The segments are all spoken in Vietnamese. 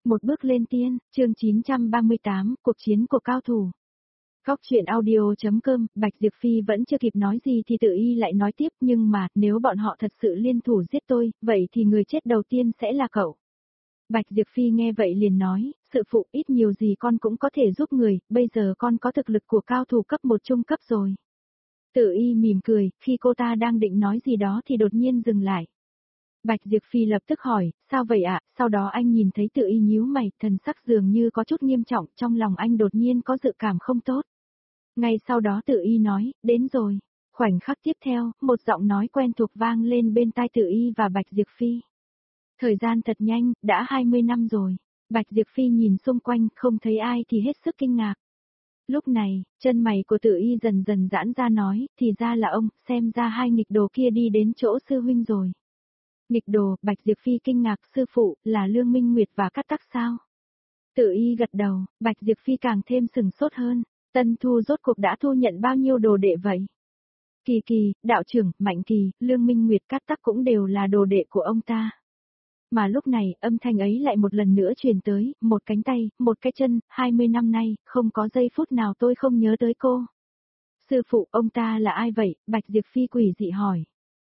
Một bước lên tiên, chương 938, cuộc chiến của cao thủ. Góc truyện audio.com, Bạch Diệp Phi vẫn chưa kịp nói gì thì Tự Y lại nói tiếp, nhưng mà, nếu bọn họ thật sự liên thủ giết tôi, vậy thì người chết đầu tiên sẽ là cậu. Bạch Diệp Phi nghe vậy liền nói, sự phụ ít nhiều gì con cũng có thể giúp người, bây giờ con có thực lực của cao thủ cấp 1 trung cấp rồi. Tự Y mỉm cười, khi cô ta đang định nói gì đó thì đột nhiên dừng lại. Bạch Diệp Phi lập tức hỏi, sao vậy ạ? Sau đó anh nhìn thấy Tự Y nhíu mày, thần sắc dường như có chút nghiêm trọng, trong lòng anh đột nhiên có dự cảm không tốt. Ngay sau đó Tự Y nói, đến rồi. Khoảnh khắc tiếp theo, một giọng nói quen thuộc vang lên bên tai Tự Y và Bạch Diệp Phi. Thời gian thật nhanh, đã 20 năm rồi. Bạch Diệp Phi nhìn xung quanh, không thấy ai thì hết sức kinh ngạc. Lúc này, chân mày của Tự Y dần dần giãn ra nói, thì ra là ông, xem ra hai nghịch đồ kia đi đến chỗ sư huynh rồi. Nghịch đồ, Bạch Diệp Phi kinh ngạc, sư phụ, là Lương Minh Nguyệt và Cát Tắc sao? Tự Y gật đầu, Bạch Diệp Phi càng thêm sừng sốt hơn, Tân Thu rốt cuộc đã thu nhận bao nhiêu đồ đệ vậy? Kỳ Kỳ, đạo trưởng, Mạnh Kỳ, Lương Minh Nguyệt, Cát Tắc cũng đều là đồ đệ của ông ta. Mà lúc này, âm thanh ấy lại một lần nữa truyền tới, một cánh tay, một cái chân, 20 năm nay, không có giây phút nào tôi không nhớ tới cô. Sư phụ, ông ta là ai vậy? Bạch Diệp Phi quỷ dị hỏi.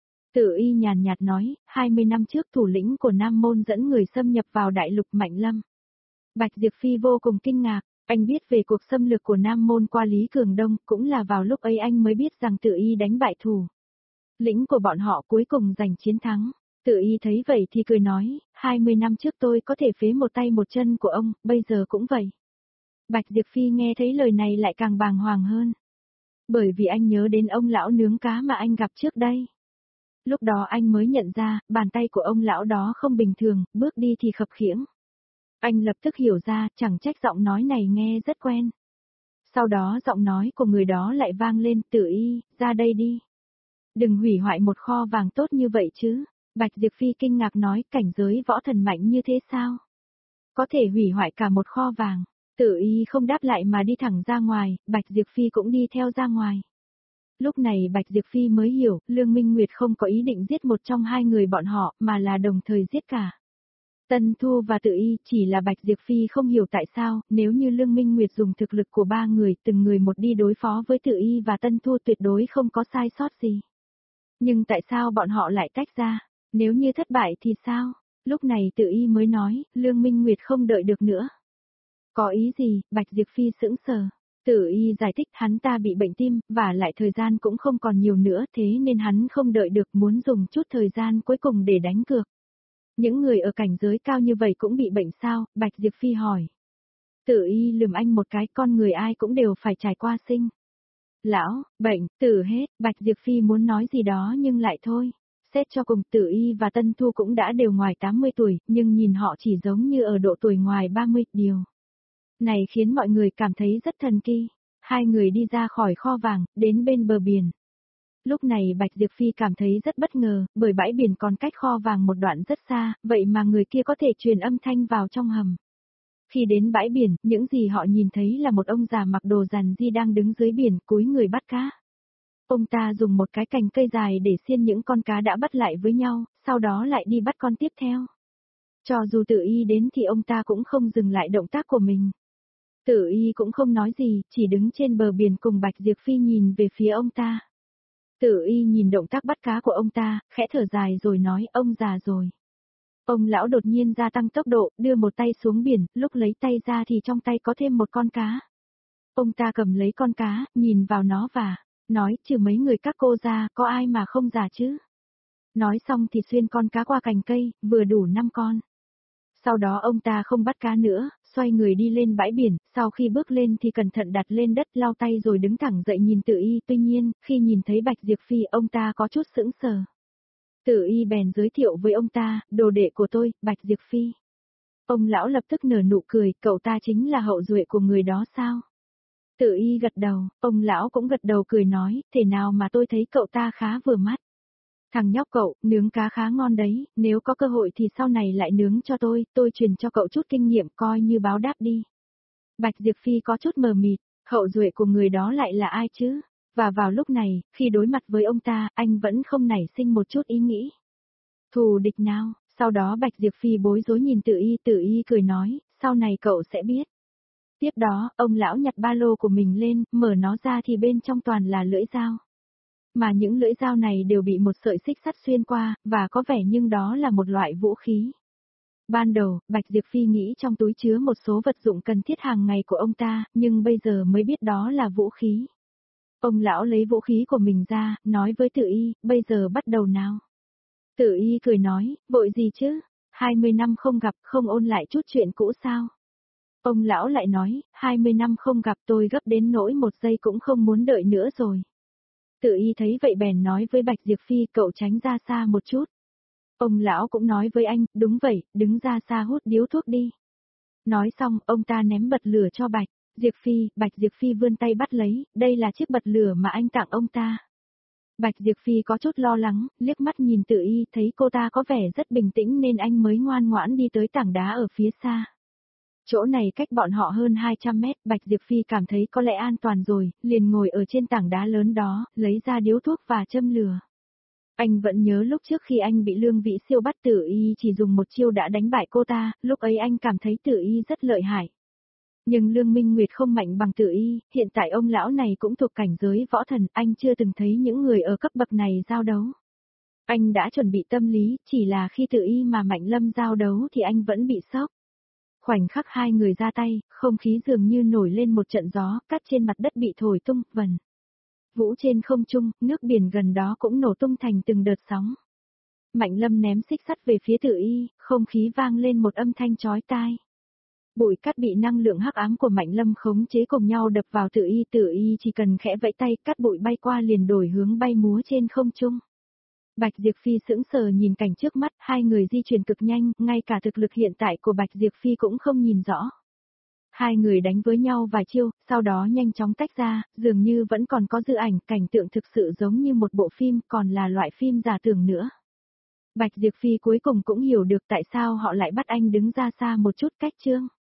Tự Y nhàn nhạt nói, 20 năm trước thủ lĩnh của Nam Môn dẫn người xâm nhập vào đại lục Mạnh Lâm. Bạch Diệp Phi vô cùng kinh ngạc, anh biết về cuộc xâm lược của Nam Môn qua Lý Cường Đông, cũng là vào lúc ấy anh mới biết rằng Tự Y đánh bại thủ lĩnh của bọn họ cuối cùng giành chiến thắng. Tự Y thấy vậy thì cười nói, 20 năm trước tôi có thể phế một tay một chân của ông, bây giờ cũng vậy. Bạch Diệp Phi nghe thấy lời này lại càng bàng hoàng hơn. Bởi vì anh nhớ đến ông lão nướng cá mà anh gặp trước đây. Lúc đó anh mới nhận ra, bàn tay của ông lão đó không bình thường, bước đi thì khập khiễng. Anh lập tức hiểu ra, chẳng trách giọng nói này nghe rất quen. Sau đó giọng nói của người đó lại vang lên, Tự Y, ra đây đi. Đừng hủy hoại một kho vàng tốt như vậy chứ. Bạch Diệp Phi kinh ngạc nói, cảnh giới võ thần mạnh như thế sao? Có thể hủy hoại cả một kho vàng. Tự Y không đáp lại mà đi thẳng ra ngoài, Bạch Diệp Phi cũng đi theo ra ngoài. Lúc này Bạch Diệp Phi mới hiểu, Lương Minh Nguyệt không có ý định giết một trong hai người bọn họ, mà là đồng thời giết cả. Tân Thu và Tự Y, chỉ là Bạch Diệp Phi không hiểu tại sao, nếu như Lương Minh Nguyệt dùng thực lực của ba người, từng người một đi đối phó với Tự Y và Tân Thu tuyệt đối không có sai sót gì. Nhưng tại sao bọn họ lại tách ra? Nếu như thất bại thì sao? Lúc này Tự Y mới nói, Lương Minh Nguyệt không đợi được nữa. Có ý gì? Bạch Diệp Phi sững sờ. Tự Y giải thích hắn ta bị bệnh tim, và lại thời gian cũng không còn nhiều nữa, thế nên hắn không đợi được, muốn dùng chút thời gian cuối cùng để đánh cược. Những người ở cảnh giới cao như vậy cũng bị bệnh sao? Bạch Diệp Phi hỏi. Tự Y lườm anh một cái, con người ai cũng đều phải trải qua sinh. Lão, bệnh, tử hết, Bạch Diệp Phi muốn nói gì đó nhưng lại thôi. Xét cho cùng, Tự Y và Tân Thu cũng đã đều ngoài 80 tuổi, nhưng nhìn họ chỉ giống như ở độ tuổi ngoài 30, điều này khiến mọi người cảm thấy rất thần kỳ. Hai người đi ra khỏi kho vàng, đến bên bờ biển. Lúc này Bạch Diệp Phi cảm thấy rất bất ngờ, bởi bãi biển còn cách kho vàng một đoạn rất xa, vậy mà người kia có thể truyền âm thanh vào trong hầm. Khi đến bãi biển, những gì họ nhìn thấy là một ông già mặc đồ rằn di đang đứng dưới biển, cúi người bắt cá. Ông ta dùng một cái cành cây dài để xiên những con cá đã bắt lại với nhau, sau đó lại đi bắt con tiếp theo. Cho dù Tự Y đến thì ông ta cũng không dừng lại động tác của mình. Tự Y cũng không nói gì, chỉ đứng trên bờ biển cùng Bạch Diệp Phi nhìn về phía ông ta. Tự Y nhìn động tác bắt cá của ông ta, khẽ thở dài rồi nói, ông già rồi. Ông lão đột nhiên gia tăng tốc độ, đưa một tay xuống biển, lúc lấy tay ra thì trong tay có thêm một con cá. Ông ta cầm lấy con cá, nhìn vào nó và nói, trừ mấy người các cô ra, có ai mà không già chứ? Nói xong thì xuyên con cá qua cành cây, vừa đủ 5 con. Sau đó ông ta không bắt cá nữa, xoay người đi lên bãi biển, sau khi bước lên thì cẩn thận đặt lên đất, lau tay rồi đứng thẳng dậy nhìn Tự Y, tuy nhiên, khi nhìn thấy Bạch Diệp Phi ông ta có chút sững sờ. Tự Y bèn giới thiệu với ông ta, đồ đệ của tôi, Bạch Diệp Phi. Ông lão lập tức nở nụ cười, cậu ta chính là hậu duệ của người đó sao? Tự Y gật đầu, ông lão cũng gật đầu cười nói, thế nào mà tôi thấy cậu ta khá vừa mắt. Thằng nhóc cậu, nướng cá khá ngon đấy, nếu có cơ hội thì sau này lại nướng cho tôi truyền cho cậu chút kinh nghiệm coi như báo đáp đi. Bạch Diệp Phi có chút mờ mịt, hậu duệ của người đó lại là ai chứ? Và vào lúc này, khi đối mặt với ông ta, anh vẫn không nảy sinh một chút ý nghĩ. Thù địch nào? Sau đó Bạch Diệp Phi bối rối nhìn Tử Y cười nói, sau này cậu sẽ biết. Tiếp đó, ông lão nhặt ba lô của mình lên, mở nó ra thì bên trong toàn là lưỡi dao. Mà những lưỡi dao này đều bị một sợi xích sắt xuyên qua, và có vẻ nhưng đó là một loại vũ khí. Ban đầu, Bạch Diệp Phi nghĩ trong túi chứa một số vật dụng cần thiết hàng ngày của ông ta, nhưng bây giờ mới biết đó là vũ khí. Ông lão lấy vũ khí của mình ra, nói với Tử Y, bây giờ bắt đầu nào. Tử Y cười nói, vội gì chứ, 20 năm không gặp, không ôn lại chút chuyện cũ sao. Ông lão lại nói, 20 năm không gặp tôi gấp đến nỗi một giây cũng không muốn đợi nữa rồi. Tử Y thấy vậy bèn nói với Bạch Diệp Phi, cậu tránh ra xa một chút. Ông lão cũng nói với anh, đúng vậy, đứng ra xa hút điếu thuốc đi. Nói xong, ông ta ném bật lửa cho Bạch Diệp Phi vươn tay bắt lấy, đây là chiếc bật lửa mà anh tặng ông ta. Bạch Diệp Phi có chút lo lắng, liếc mắt nhìn Tử Y, thấy cô ta có vẻ rất bình tĩnh nên anh mới ngoan ngoãn đi tới tảng đá ở phía xa. Chỗ này cách bọn họ hơn 200 mét, Bạch Diệp Phi cảm thấy có lẽ an toàn rồi, liền ngồi ở trên tảng đá lớn đó, lấy ra điếu thuốc và châm lửa. Anh vẫn nhớ lúc trước khi anh bị Lương Vĩ Siêu bắt, Tử Y chỉ dùng một chiêu đã đánh bại cô ta, lúc ấy anh cảm thấy Tử Y rất lợi hại. Nhưng Lương Minh Nguyệt không mạnh bằng Tử Y, hiện tại ông lão này cũng thuộc cảnh giới võ thần, anh chưa từng thấy những người ở cấp bậc này giao đấu. Anh đã chuẩn bị tâm lý, chỉ là khi Tử Y mà Mạnh Lâm giao đấu thì anh vẫn bị sốc. Khoảnh khắc hai người ra tay, không khí dường như nổi lên một trận gió, cát trên mặt đất bị thổi tung, vần. Vũ trên không trung, nước biển gần đó cũng nổ tung thành từng đợt sóng. Mạnh Lâm ném xích sắt về phía Tử Y, không khí vang lên một âm thanh chói tai. Bụi cát bị năng lượng hắc ám của Mạnh Lâm khống chế cùng nhau đập vào Tử Y chỉ cần khẽ vẫy tay, cát bụi bay qua liền đổi hướng bay múa trên không trung. Bạch Diệp Phi sững sờ nhìn cảnh trước mắt, hai người di chuyển cực nhanh, ngay cả thực lực hiện tại của Bạch Diệp Phi cũng không nhìn rõ. Hai người đánh với nhau vài chiêu, sau đó nhanh chóng tách ra, dường như vẫn còn có dư ảnh, cảnh tượng thực sự giống như một bộ phim, còn là loại phim giả tưởng nữa. Bạch Diệp Phi cuối cùng cũng hiểu được tại sao họ lại bắt anh đứng ra xa một chút cách chương.